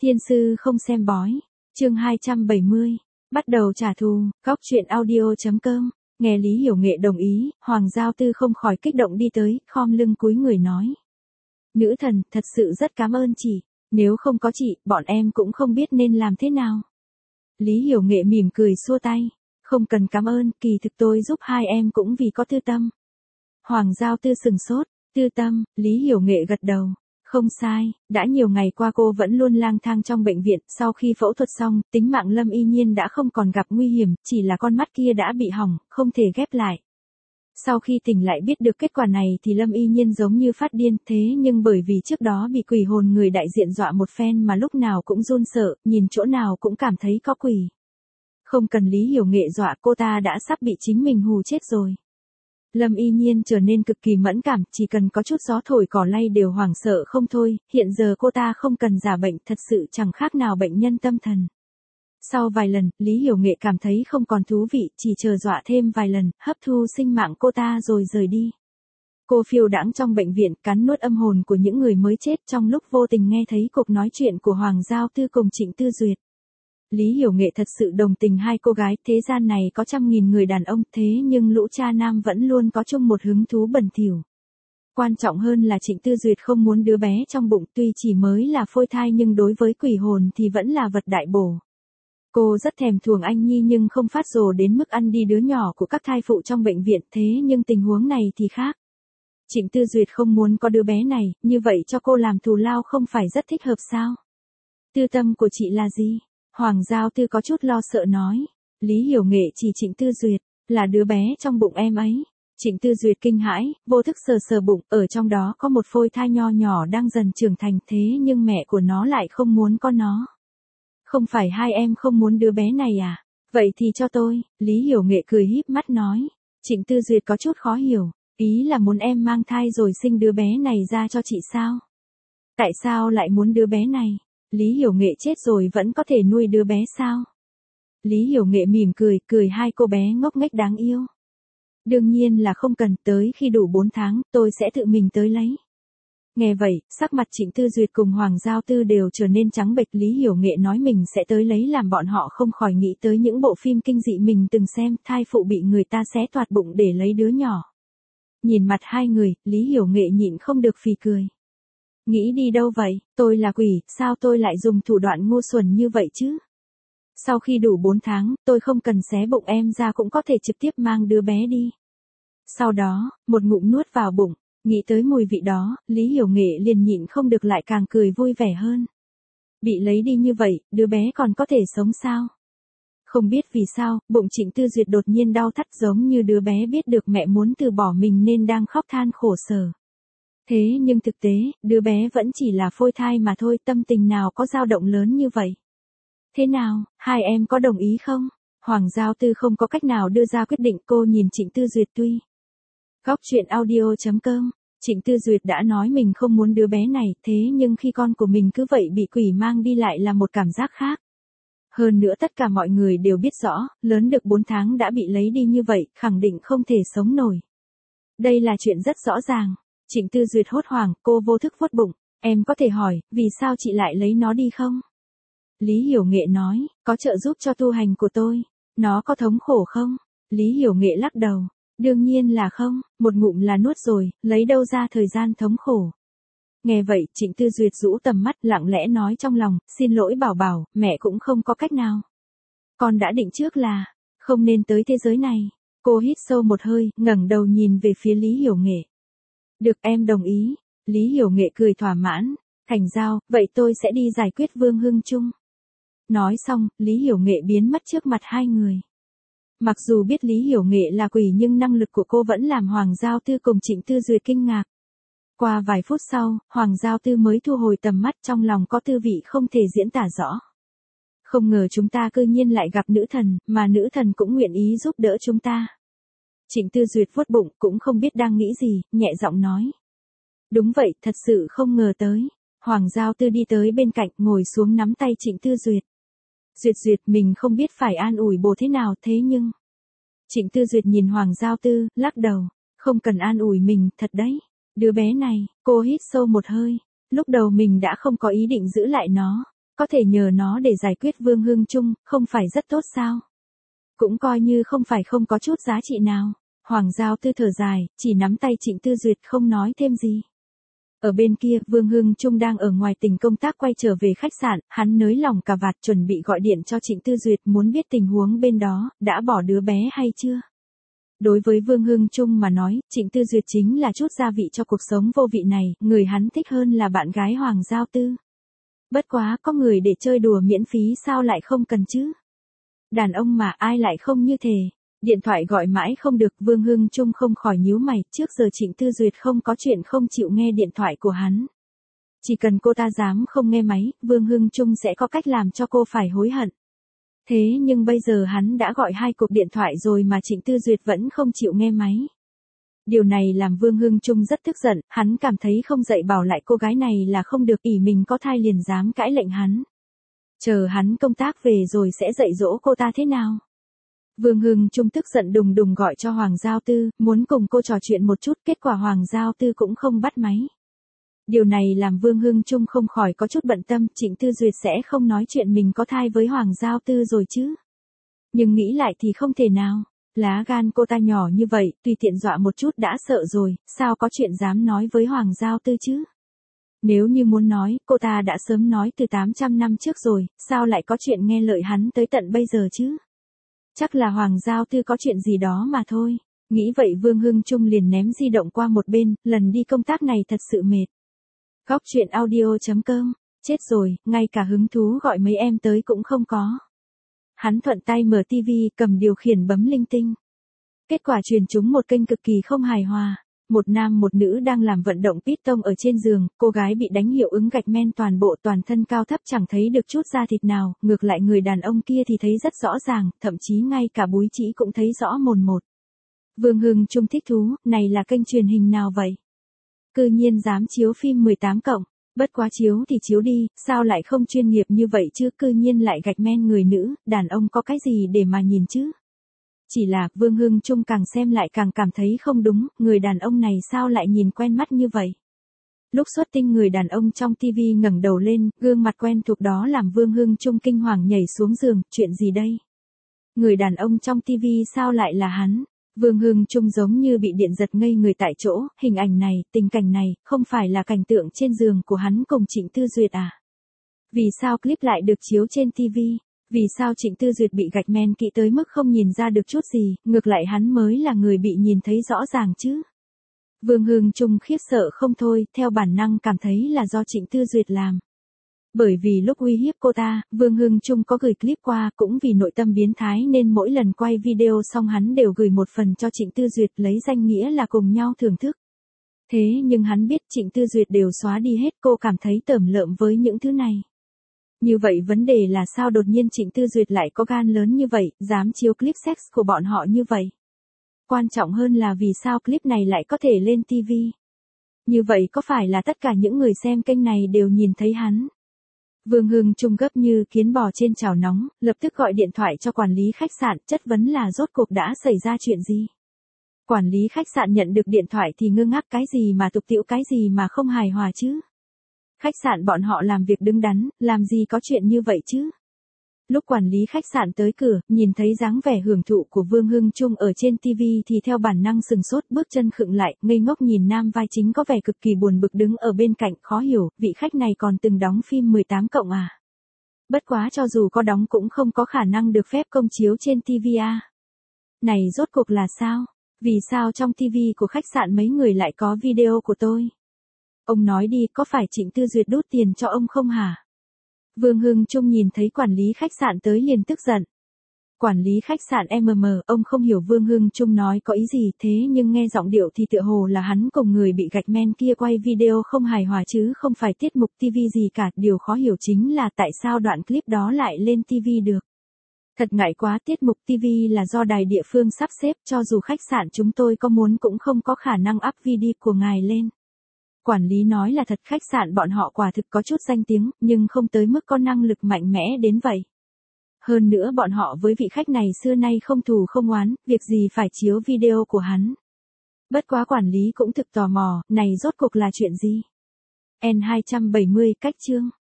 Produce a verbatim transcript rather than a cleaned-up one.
Thiên sư không xem bói. Chương hai trăm bảy mươi. Bắt đầu trả thù. Góc truyện audio chấm com. Nghe Lý Hiểu Nghệ đồng ý, Hoàng Giao Tư không khỏi kích động đi tới, khom lưng cúi người nói: "Nữ thần, thật sự rất cảm ơn chị, nếu không có chị, bọn em cũng không biết nên làm thế nào." Lý Hiểu Nghệ mỉm cười xua tay: "Không cần cảm ơn, kỳ thực tôi giúp hai em cũng vì có tư tâm." Hoàng Giao Tư sừng sốt: "Tư tâm?" Lý Hiểu Nghệ gật đầu: "Không sai, đã nhiều ngày qua cô vẫn luôn lang thang trong bệnh viện, sau khi phẫu thuật xong, tính mạng Lâm Y Nhiên đã không còn gặp nguy hiểm, chỉ là con mắt kia đã bị hỏng, không thể ghép lại." Sau khi tỉnh lại biết được kết quả này thì Lâm Y Nhiên giống như phát điên, thế nhưng bởi vì trước đó bị quỷ hồn người đại diện dọa một phen mà lúc nào cũng run sợ, nhìn chỗ nào cũng cảm thấy có quỷ. Không cần Lý Hiểu Nghệ dọa, cô ta đã sắp bị chính mình hù chết rồi. Lâm Y Nhiên trở nên cực kỳ mẫn cảm, chỉ cần có chút gió thổi cỏ lay đều hoảng sợ không thôi, hiện giờ cô ta không cần giả bệnh, thật sự chẳng khác nào bệnh nhân tâm thần. Sau vài lần, Lý Hiểu Nghệ cảm thấy không còn thú vị, chỉ chờ dọa thêm vài lần, hấp thu sinh mạng cô ta rồi rời đi. Cô phiêu đãng trong bệnh viện, cắn nuốt âm hồn của những người mới chết, trong lúc vô tình nghe thấy cuộc nói chuyện của Hoàng Giao Tư cùng Trịnh Tư Duyệt. Lý Hiểu Nghệ thật sự đồng tình hai cô gái, thế gian này có trăm nghìn người đàn ông, thế nhưng lũ cha nam vẫn luôn có chung một hứng thú bẩn thỉu. Quan trọng hơn là Trịnh Tư Duyệt không muốn đứa bé trong bụng, tuy chỉ mới là phôi thai nhưng đối với quỷ hồn thì vẫn là vật đại bổ. Cô rất thèm thuồng anh nhi nhưng không phát rồ đến mức ăn đi đứa nhỏ của các thai phụ trong bệnh viện, thế nhưng tình huống này thì khác. Trịnh Tư Duyệt không muốn có đứa bé này, như vậy cho cô làm thù lao không phải rất thích hợp sao? Tư tâm của chị là gì? Hoàng Giao Tư có chút lo sợ nói. Lý Hiểu Nghệ chỉ Trịnh Tư Duyệt, là đứa bé trong bụng em ấy. Trịnh Tư Duyệt kinh hãi, vô thức sờ sờ bụng, ở trong đó có một phôi thai nho nhỏ đang dần trưởng thành, thế nhưng mẹ của nó lại không muốn có nó. Không phải hai em không muốn đứa bé này à? Vậy thì cho tôi. Lý Hiểu Nghệ cười híp mắt nói. Trịnh Tư Duyệt có chút khó hiểu, ý là muốn em mang thai rồi sinh đứa bé này ra cho chị sao? Tại sao lại muốn đứa bé này? Lý Hiểu Nghệ chết rồi vẫn có thể nuôi đứa bé sao? Lý Hiểu Nghệ mỉm cười, cười hai cô bé ngốc nghếch đáng yêu. Đương nhiên là không cần, tới khi đủ bốn tháng, tôi sẽ tự mình tới lấy. Nghe vậy, sắc mặt Trịnh Tư Duyệt cùng Hoàng Giao Tư đều trở nên trắng bệch. Lý Hiểu Nghệ nói mình sẽ tới lấy làm bọn họ không khỏi nghĩ tới những bộ phim kinh dị mình từng xem, thai phụ bị người ta xé toạc bụng để lấy đứa nhỏ. Nhìn mặt hai người, Lý Hiểu Nghệ nhịn không được phì cười. Nghĩ đi đâu vậy, tôi là quỷ, sao tôi lại dùng thủ đoạn ngu xuẩn như vậy chứ? Sau khi đủ bốn tháng, tôi không cần xé bụng em ra cũng có thể trực tiếp mang đứa bé đi. Sau đó, một ngụm nuốt vào bụng, nghĩ tới mùi vị đó, Lý Hiểu Nghệ liền nhịn không được lại càng cười vui vẻ hơn. Bị lấy đi như vậy, đứa bé còn có thể sống sao? Không biết vì sao, bụng Trịnh Tư Duyệt đột nhiên đau thắt giống như đứa bé biết được mẹ muốn từ bỏ mình nên đang khóc than khổ sở. Thế nhưng thực tế, đứa bé vẫn chỉ là phôi thai mà thôi, tâm tình nào có dao động lớn như vậy. Thế nào, hai em có đồng ý không? Hoàng Giao Tư không có cách nào đưa ra quyết định, cô nhìn Trịnh Tư Duyệt tuy. Góc truyện audio chấm com. Trịnh Tư Duyệt đã nói mình không muốn đứa bé này, thế nhưng khi con của mình cứ vậy bị quỷ mang đi lại là một cảm giác khác. Hơn nữa tất cả mọi người đều biết rõ, lớn được bốn tháng đã bị lấy đi như vậy, khẳng định không thể sống nổi. Đây là chuyện rất rõ ràng. Trịnh Tư Duyệt hốt hoảng, cô vô thức vuốt bụng. Em có thể hỏi, vì sao chị lại lấy nó đi không? Lý Hiểu Nghệ nói, có trợ giúp cho tu hành của tôi. Nó có thống khổ không? Lý Hiểu Nghệ lắc đầu. Đương nhiên là không, một ngụm là nuốt rồi, lấy đâu ra thời gian thống khổ. Nghe vậy, Trịnh Tư Duyệt rũ tầm mắt, lặng lẽ nói trong lòng, xin lỗi Bảo Bảo, mẹ cũng không có cách nào. Con đã định trước là, không nên tới thế giới này. Cô hít sâu một hơi, ngẩng đầu nhìn về phía Lý Hiểu Nghệ. Được, em đồng ý. Lý Hiểu Nghệ cười thỏa mãn. Thành Giao, vậy tôi sẽ đi giải quyết Vương Hưng Trung. Nói xong, Lý Hiểu Nghệ biến mất trước mặt hai người. Mặc dù biết Lý Hiểu Nghệ là quỷ nhưng năng lực của cô vẫn làm Hoàng Giao Tư cùng Trịnh Tư Duyệt kinh ngạc. Qua vài phút sau, Hoàng Giao Tư mới thu hồi tầm mắt, trong lòng có tư vị không thể diễn tả rõ. Không ngờ chúng ta cư nhiên lại gặp nữ thần, mà nữ thần cũng nguyện ý giúp đỡ chúng ta. Trịnh Tư Duyệt vuốt bụng, cũng không biết đang nghĩ gì, nhẹ giọng nói. Đúng vậy, thật sự không ngờ tới. Hoàng Giao Tư đi tới bên cạnh, ngồi xuống nắm tay Trịnh Tư Duyệt. Duyệt Duyệt, mình không biết phải an ủi bồ thế nào, thế nhưng... Trịnh Tư Duyệt nhìn Hoàng Giao Tư, lắc đầu. Không cần an ủi mình, thật đấy. Đứa bé này, cô hít sâu một hơi. Lúc đầu mình đã không có ý định giữ lại nó. có thể nhờ nó để giải quyết Vương Hưng Trung, không phải rất tốt sao? Cũng coi như không phải không có chút giá trị nào. Hoàng Giao Tư thở dài, chỉ nắm tay Trịnh Tư Duyệt không nói thêm gì. Ở bên kia, Vương Hưng Trung đang ở ngoài tỉnh công tác quay trở về khách sạn, hắn nới lỏng cà vạt chuẩn bị gọi điện cho Trịnh Tư Duyệt muốn biết tình huống bên đó, đã bỏ đứa bé hay chưa. Đối với Vương Hưng Trung mà nói, Trịnh Tư Duyệt chính là chút gia vị cho cuộc sống vô vị này, người hắn thích hơn là bạn gái Hoàng Giao Tư. Bất quá, có người để chơi đùa miễn phí sao lại không cần chứ? Đàn ông mà ai lại không như thế. Điện thoại gọi mãi không được, Vương Hưng Trung không khỏi nhíu mày, trước giờ Trịnh Tư Duyệt không có chuyện không chịu nghe điện thoại của hắn. Chỉ cần cô ta dám không nghe máy, Vương Hưng Trung sẽ có cách làm cho cô phải hối hận. Thế nhưng bây giờ hắn đã gọi hai cuộc điện thoại rồi mà Trịnh Tư Duyệt vẫn không chịu nghe máy. Điều này làm Vương Hưng Trung rất tức giận, hắn cảm thấy không dạy bảo lại cô gái này là không được, ỷ mình có thai liền dám cãi lệnh hắn. Chờ hắn công tác về rồi sẽ dạy dỗ cô ta thế nào. Vương Hưng Trung tức giận đùng đùng gọi cho Hoàng Giao Tư, muốn cùng cô trò chuyện một chút, kết quả Hoàng Giao Tư cũng không bắt máy. Điều này làm Vương Hưng Trung không khỏi có chút bận tâm, Trịnh Tư Duyệt sẽ không nói chuyện mình có thai với Hoàng Giao Tư rồi chứ. Nhưng nghĩ lại thì không thể nào, lá gan cô ta nhỏ như vậy, tùy tiện dọa một chút đã sợ rồi, sao có chuyện dám nói với Hoàng Giao Tư chứ. Nếu như muốn nói, cô ta đã sớm nói từ tám trăm năm trước rồi, sao lại có chuyện nghe lời hắn tới tận bây giờ chứ. Chắc là Hoàng Giao Tư có chuyện gì đó mà thôi. Nghĩ vậy Vương Hưng Trung liền ném di động qua một bên, lần đi công tác này thật sự mệt. Góc truyện audio chấm com, chết rồi, ngay cả hứng thú gọi mấy em tới cũng không có. Hắn thuận tay mở tivi, cầm điều khiển bấm linh tinh. Kết quả truyền trúng một kênh cực kỳ không hài hòa. Một nam một nữ đang làm vận động piston ở trên giường, cô gái bị đánh hiệu ứng gạch men toàn bộ, toàn thân cao thấp chẳng thấy được chút da thịt nào, ngược lại người đàn ông kia thì thấy rất rõ ràng, thậm chí ngay cả búi trĩ cũng thấy rõ mồn một. Vương Hưng Trung thích thú, này là kênh truyền hình nào vậy? Cư nhiên dám chiếu phim mười tám cộng, bất quá chiếu thì chiếu đi, sao lại không chuyên nghiệp như vậy chứ, cư nhiên lại gạch men người nữ, đàn ông có cái gì để mà nhìn chứ? Chỉ là, Vương Hưng Trung càng xem lại càng cảm thấy không đúng, người đàn ông này sao lại nhìn quen mắt như vậy. Lúc xuất tinh người đàn ông trong tivi ngẩng đầu lên, gương mặt quen thuộc đó làm Vương Hưng Trung kinh hoàng nhảy xuống giường, chuyện gì đây? Người đàn ông trong tivi sao lại là hắn? Vương Hưng Trung giống như bị điện giật ngây người tại chỗ, hình ảnh này, tình cảnh này, không phải là cảnh tượng trên giường của hắn cùng Trịnh Tư Duyệt à? Vì sao clip lại được chiếu trên tivi? Vì sao Trịnh Tư Duyệt bị gạch men kỹ tới mức không nhìn ra được chút gì, ngược lại hắn mới là người bị nhìn thấy rõ ràng chứ? Vương Hưng Trung khiếp sợ không thôi, theo bản năng cảm thấy là do Trịnh Tư Duyệt làm. Bởi vì lúc uy hiếp cô ta, Vương Hưng Trung có gửi clip qua, cũng vì nội tâm biến thái nên mỗi lần quay video xong hắn đều gửi một phần cho Trịnh Tư Duyệt lấy danh nghĩa là cùng nhau thưởng thức. Thế nhưng hắn biết Trịnh Tư Duyệt đều xóa đi hết, cô cảm thấy tởm lợm với những thứ này. Như vậy vấn đề là sao đột nhiên Trịnh Tư Duyệt lại có gan lớn như vậy, dám chiếu clip sex của bọn họ như vậy. Quan trọng hơn là vì sao clip này lại có thể lên tivi. Như vậy có phải là tất cả những người xem kênh này đều nhìn thấy hắn? Vương Hưng Trung gấp như kiến bò trên chảo nóng, lập tức gọi điện thoại cho quản lý khách sạn, chất vấn là rốt cuộc đã xảy ra chuyện gì. Quản lý khách sạn nhận được điện thoại thì ngơ ngác, cái gì mà tục tĩu, cái gì mà không hài hòa chứ. Khách sạn bọn họ làm việc đứng đắn, làm gì có chuyện như vậy chứ. Lúc quản lý khách sạn tới cửa, nhìn thấy dáng vẻ hưởng thụ của Vương Hưng Trung ở trên tivi thì theo bản năng sừng sốt, bước chân khựng lại, ngây ngốc nhìn nam vai chính có vẻ cực kỳ buồn bực đứng ở bên cạnh, khó hiểu, vị khách này còn từng đóng phim mười tám cộng à. Bất quá cho dù có đóng cũng không có khả năng được phép công chiếu trên tivi à. Này rốt cuộc là sao? Vì sao trong tivi của khách sạn mấy người lại có video của tôi? Ông nói đi, có phải Trịnh Tư Duyệt đút tiền cho ông không hả? Vương Hưng Trung nhìn thấy quản lý khách sạn tới liền tức giận. Quản lý khách sạn em em, ông không hiểu Vương Hưng Trung nói có ý gì, thế nhưng nghe giọng điệu thì tựa hồ là hắn cùng người bị gạch men kia quay video không hài hòa chứ không phải tiết mục tivi gì cả. Điều khó hiểu chính là tại sao đoạn clip đó lại lên tivi được. Thật ngại quá, tiết mục tivi là do đài địa phương sắp xếp, cho dù khách sạn chúng tôi có muốn cũng không có khả năng up video của ngài lên. Quản lý nói là thật, khách sạn bọn họ quả thực có chút danh tiếng, nhưng không tới mức có năng lực mạnh mẽ đến vậy. Hơn nữa bọn họ với vị khách này xưa nay không thù không oán, việc gì phải chiếu video của hắn. Bất quá quản lý cũng thực tò mò, này rốt cuộc là chuyện gì? N hai trăm bảy mươi cách chương